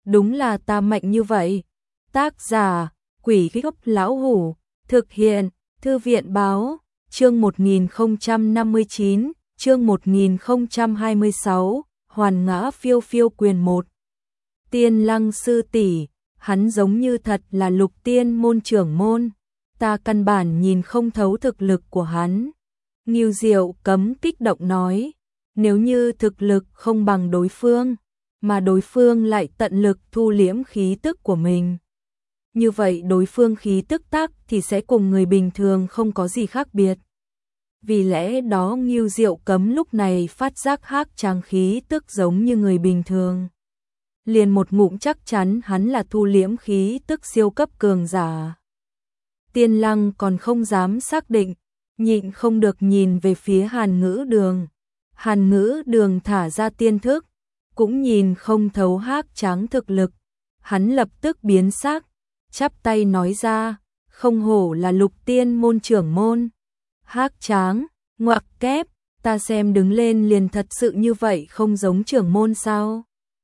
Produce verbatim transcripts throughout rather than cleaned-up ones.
đúng là ta mạnh như vậy. Tác giả, Quỷ Gốc Lão Hủ, thực hiện, Thư viện báo, chương một nghìn không trăm năm mươi chín, chương một nghìn không trăm hai mươi sáu, Hoàn Ngã Phiêu Phiêu quyền một. Tiên Lăng sư tỷ, hắn giống như thật là Lục Tiên môn trưởng môn, ta căn bản nhìn không thấu thực lực của hắn. Ngưu Diệu Cấm kích động nói, nếu như thực lực không bằng đối phương, mà đối phương lại tận lực thu liễm khí tức của mình, như vậy đối phương khí tức tác thì sẽ cùng người bình thường không có gì khác biệt. Vì lẽ đó Ngưu Diệu Cấm lúc này phát giác Hắc Tráng khí tức giống như người bình thường. Liền một ngụm chắc chắn hắn là thu liễm khí tức siêu cấp cường giả. Tiên Lăng còn không dám xác định, nhịn không được nhìn về phía Hàn Ngữ Đường. Hàn Ngữ Đường thả ra tiên thức, cũng nhìn không thấu Hắc Tráng thực lực. Hắn lập tức biến sắc, chắp tay nói ra, không hổ là Lục Tiên môn trưởng môn. Hắc Tráng, ngoặc kép, ta xem đứng lên liền thật sự như vậy không giống trưởng môn sao?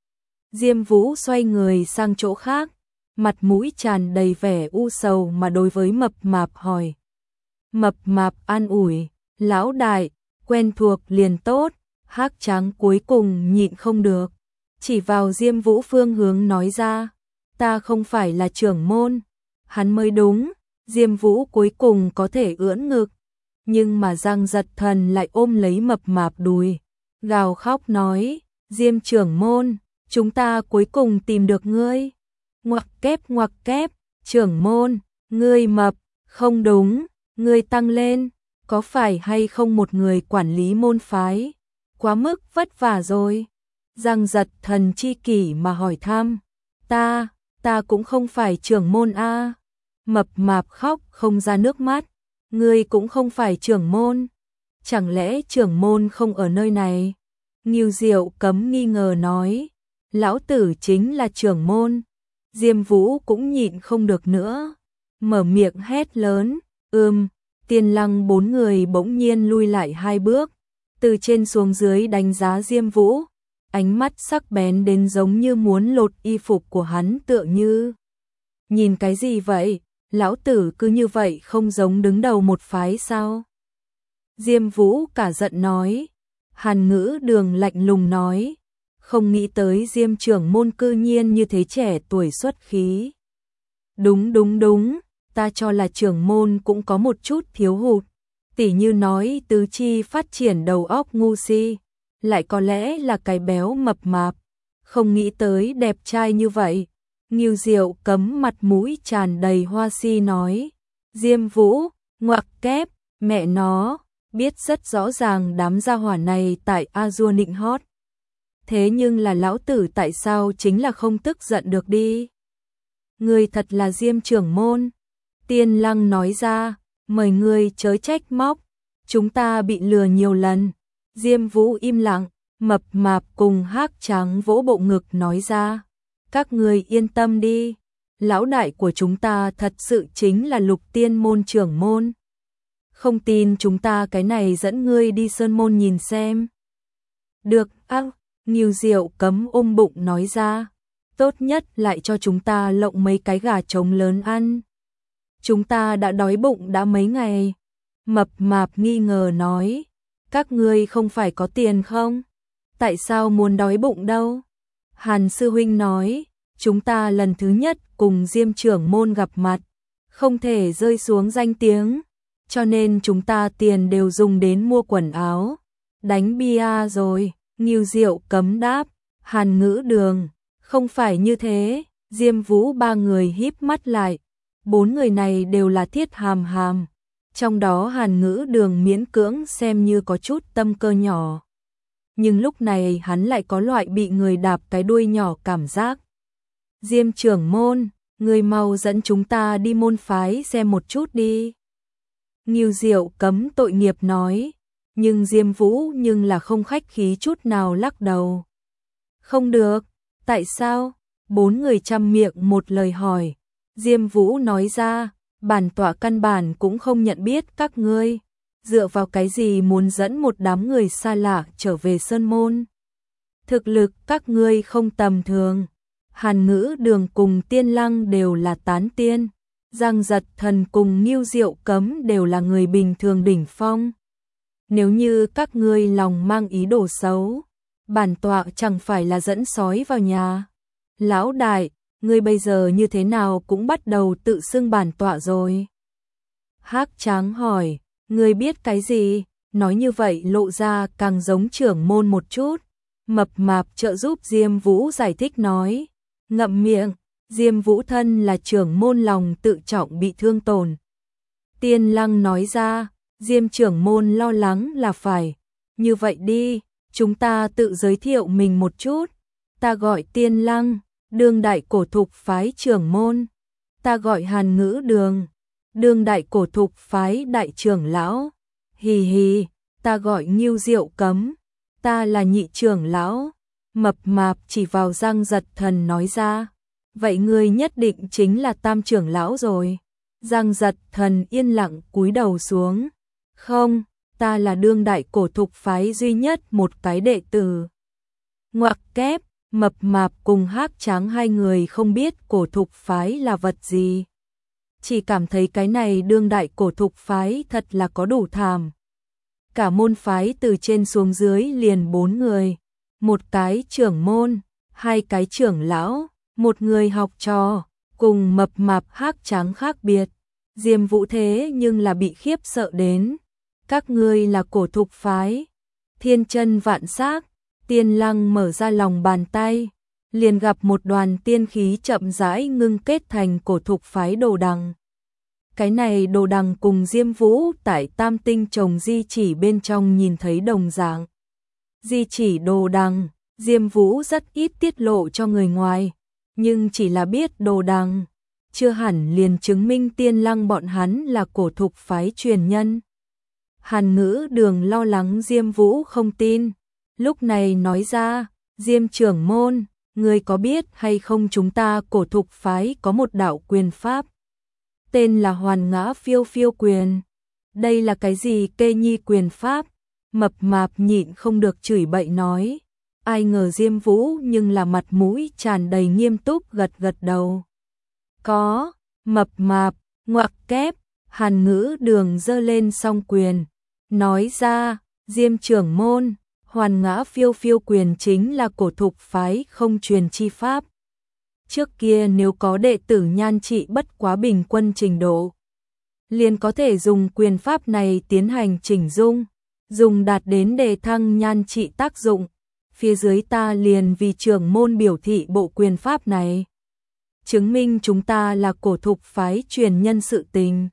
Diêm Vũ xoay người sang chỗ khác, mặt mũi tràn đầy vẻ u sầu mà đối với Mập Mạp hỏi. Mập Mạp an ủi, lão đại, quen thuộc liền tốt. Hắc Tráng cuối cùng nhịn không được, chỉ vào Diêm Vũ phương hướng nói ra, ta không phải là trưởng môn. Hắn mới đúng. Diêm Vũ cuối cùng có thể ưỡn ngực, nhưng mà Giang Giật Thần lại ôm lấy Mập Mạp đùi, gào khóc nói, Diêm trưởng môn, chúng ta cuối cùng tìm được ngươi. Ngoặc kép ngoặc kép, trưởng môn, ngươi mập, không đúng, ngươi tăng lên, có phải hay không một người quản lý môn phái, quá mức vất vả rồi. Giang Giật Thần chi kỷ mà hỏi thăm, ta, ta cũng không phải trưởng môn a. Mập Mạp khóc không ra nước mắt, ngươi cũng không phải trưởng môn, chẳng lẽ trưởng môn không ở nơi này? Ngưu Diệu Cấm nghi ngờ nói, lão tử chính là trưởng môn. Diêm Vũ cũng nhịn không được nữa, mở miệng hét lớn, ưm. Tiên Lăng bốn người bỗng nhiên lui lại hai bước, từ trên xuống dưới đánh giá Diêm Vũ, ánh mắt sắc bén đến giống như muốn lột y phục của hắn tựa như. Nhìn cái gì vậy, lão tử cứ như vậy không giống đứng đầu một phái sao? Diêm Vũ cả giận nói. Hàn Ngữ Đường lạnh lùng nói, không nghĩ tới Diêm trưởng môn cư nhiên như thế trẻ tuổi xuất khí. Đúng đúng đúng, ta cho là trưởng môn cũng có một chút thiếu hụt, tỉ như nói tứ chi phát triển đầu óc ngu si, lại có lẽ là cái béo mập mạp, không nghĩ tới đẹp trai như vậy. Ngưu Diệu Cấm mặt mũi tràn đầy hoa si nói, Diêm Vũ, ngoặc kép, mẹ nó, biết rất rõ ràng đám gia hỏa này tại Azure nịnh hót. Thế nhưng là lão tử tại sao chính là không tức giận được đi? Ngươi thật là Diêm trưởng môn. Tiên Lăng nói ra, mời ngươi chớ trách móc, chúng ta bị lừa nhiều lần. Diêm Vũ im lặng, Mập Mạp cùng Hắc Tráng vỗ bộ ngực nói ra, các ngươi yên tâm đi, lão đại của chúng ta thật sự chính là Lục Tiên môn trưởng môn. Không tin chúng ta cái này dẫn ngươi đi sơn môn nhìn xem. Được, ác, Ngưu Diệu Cấm ôm bụng nói ra, tốt nhất lại cho chúng ta lộng mấy cái gà trống lớn ăn. Chúng ta đã đói bụng đã mấy ngày. Mập Mạp nghi ngờ nói, các ngươi không phải có tiền không? Tại sao muốn đói bụng đâu? Hàn sư huynh nói, chúng ta lần thứ nhất cùng Diêm trưởng môn gặp mặt, không thể rơi xuống danh tiếng, cho nên chúng ta tiền đều dùng đến mua quần áo, đánh bia rồi. Ngưu Diệu Cấm đáp. Hàn Ngữ Đường, không phải như thế. Diêm Vũ ba người híp mắt lại, bốn người này đều là thiết hàm hàm, trong đó Hàn Ngữ Đường miễn cưỡng xem như có chút tâm cơ nhỏ, nhưng lúc này hắn lại có loại bị người đạp cái đuôi nhỏ cảm giác. Diêm trưởng môn, người mau dẫn chúng ta đi môn phái xem một chút đi. Ngưu Diệu Cấm tội nghiệp nói, nhưng Diêm Vũ nhưng là không khách khí chút nào lắc đầu. Không được, tại sao? Bốn người chăm miệng một lời hỏi. Diêm Vũ nói ra, bản tọa căn bản cũng không nhận biết các ngươi, dựa vào cái gì muốn dẫn một đám người xa lạ trở về sơn môn? Thực lực các ngươi không tầm thường, Hàn Ngữ Đường cùng Tiên Lăng đều là tán tiên, Giang Giật Thần cùng Ngưu Diệu Cấm đều là người bình thường đỉnh phong. Nếu như các ngươi lòng mang ý đồ xấu, bản tọa chẳng phải là dẫn sói vào nhà. Lão đại, ngươi bây giờ như thế nào cũng bắt đầu tự xưng bản tọa rồi. Hắc Tráng hỏi, ngươi biết cái gì? Nói như vậy lộ ra càng giống trưởng môn một chút. Mập Mạp trợ giúp Diêm Vũ giải thích nói, ngậm miệng, Diêm Vũ thân là trưởng môn lòng tự trọng bị thương tổn. Tiên Lăng nói ra, Diêm trưởng môn lo lắng là phải. Như vậy đi, chúng ta tự giới thiệu mình một chút. Ta gọi Tiên Lăng, đương đại cổ thục phái trưởng môn. Ta gọi Hàn Ngữ Đường, đương đại cổ thục phái đại trưởng lão. Hì hì, ta gọi Ngưu Diệu Cấm, ta là nhị trưởng lão. Mập Mạp chỉ vào Giang Giật Thần nói ra, vậy ngươi nhất định chính là tam trưởng lão rồi. Giang Giật Thần yên lặng cúi đầu xuống, không, ta là đương đại cổ thục phái duy nhất một cái đệ tử. Ngoặc kép, Mập Mạp cùng Hắc Tráng hai người không biết cổ thục phái là vật gì. Chỉ cảm thấy cái này đương đại cổ thục phái thật là có đủ thảm. Cả môn phái từ trên xuống dưới liền bốn người. Một cái trưởng môn, hai cái trưởng lão, một người học trò, cùng Mập Mạp Hắc Tráng khác biệt. Diêm Vũ thế nhưng là bị khiếp sợ đến. Các ngươi là cổ thục phái. Thiên chân vạn sắc, Tiên Lăng mở ra lòng bàn tay, liền gặp một đoàn tiên khí chậm rãi ngưng kết thành cổ thục phái đồ đằng. Cái này đồ đằng cùng Diêm Vũ tại Tam Tinh trồng di chỉ bên trong nhìn thấy đồng dạng. Di chỉ đồ đằng, Diêm Vũ rất ít tiết lộ cho người ngoài, nhưng chỉ là biết đồ đằng, chưa hẳn liền chứng minh Tiên Lăng bọn hắn là cổ thục phái truyền nhân. Hàn Ngữ Đường lo lắng Diêm Vũ không tin, lúc này nói ra, Diêm trưởng môn, ngươi có biết hay không chúng ta cổ thục phái có một đạo quyền pháp, tên là Hoàn Ngã Phiêu Phiêu Quyền. Đây là cái gì kê nhi quyền pháp? Mập Mạp nhịn không được chửi bậy nói. Ai ngờ Diêm Vũ nhưng là mặt mũi tràn đầy nghiêm túc gật gật đầu. Có, Mập Mạp, ngoặc kép, Hàn Ngữ Đường giơ lên song quyền, nói ra, Diêm trưởng môn, Hoàn Ngã Phiêu Phiêu Quyền chính là cổ thục phái không truyền chi pháp. Trước kia nếu có đệ tử nhan trị bất quá bình quân trình độ, liền có thể dùng quyền pháp này tiến hành chỉnh dung, dùng đạt đến đề thăng nhan trị tác dụng. Phía dưới ta liền vì trưởng môn biểu thị bộ quyền pháp này, chứng minh chúng ta là cổ thục phái truyền nhân sự tình.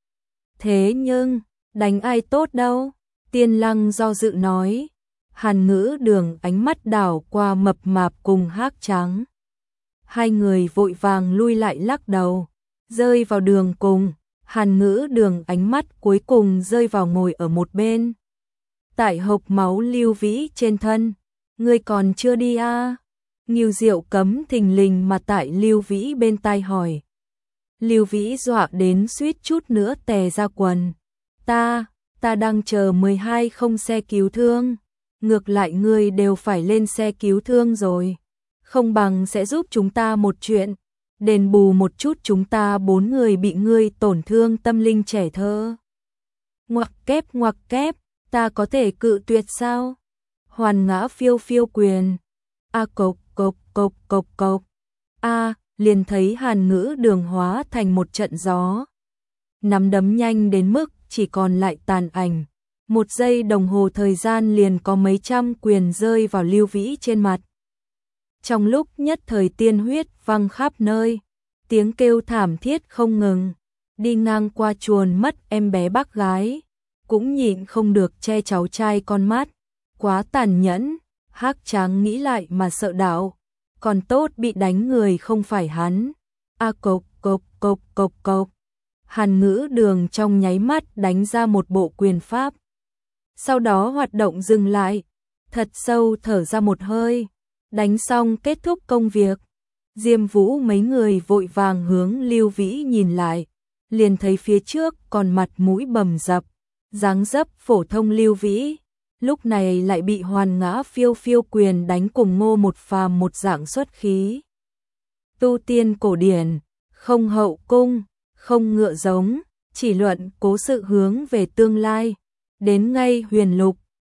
Thế nhưng, đánh ai tốt đâu? Tiên Lăng do dự nói. Hàn Ngữ Đường ánh mắt đảo qua Mập Mạp cùng Hắc Tráng. Hai người vội vàng lui lại lắc đầu, rơi vào đường cùng. Hàn Ngữ Đường ánh mắt cuối cùng rơi vào ngồi ở một bên. Tại hộc máu Lưu Vĩ trên thân, ngươi còn chưa đi à? Ngưu Diệu Cấm thình lình mà tại Lưu Vĩ bên tai hỏi. Lưu Vĩ dọa đến suýt chút nữa tè ra quần. Ta, ta đang chờ mười hai không xe cứu thương. Ngược lại ngươi đều phải lên xe cứu thương rồi. Không bằng sẽ giúp chúng ta một chuyện, đền bù một chút chúng ta bốn người bị ngươi tổn thương tâm linh trẻ thơ. Ngoặc kép ngoặc kép, ta có thể cự tuyệt sao? Hoàn Ngã Phiêu Phiêu Quyền. A cộc cộc cộc cộc cộc. A, liền thấy Hàn Ngữ Đường hóa thành một trận gió. Nắm đấm nhanh đến mức chỉ còn lại tàn ảnh. Một giây đồng hồ thời gian liền có mấy trăm quyền rơi vào Lưu Vĩ trên mặt. Trong lúc nhất thời tiên huyết văng khắp nơi, tiếng kêu thảm thiết không ngừng. Đi ngang qua chuồn mất em bé bác gái, cũng nhịn không được che cháu trai con mắt. Quá tàn nhẫn, Hắc Tráng nghĩ lại mà sợ đảo. Còn tốt bị đánh người không phải hắn. A cộc cộc cộc cộc cộc. Hàn Ngữ Đường trong nháy mắt đánh ra một bộ quyền pháp. Sau đó hoạt động dừng lại, thật sâu thở ra một hơi, đánh xong kết thúc công việc. Diêm Vũ mấy người vội vàng hướng Lưu Vĩ nhìn lại, liền thấy phía trước còn mặt mũi bầm dập, dáng dấp phổ thông Lưu Vĩ, lúc này lại bị Hoàn Ngã Phiêu Phiêu Quyền đánh cùng Ngô Một Phàm một dạng xuất khí. tu tiên cổ điển, không hậu cung, không ngựa giống, chỉ luận cố sự hướng về tương lai. Đến ngay huyền lục,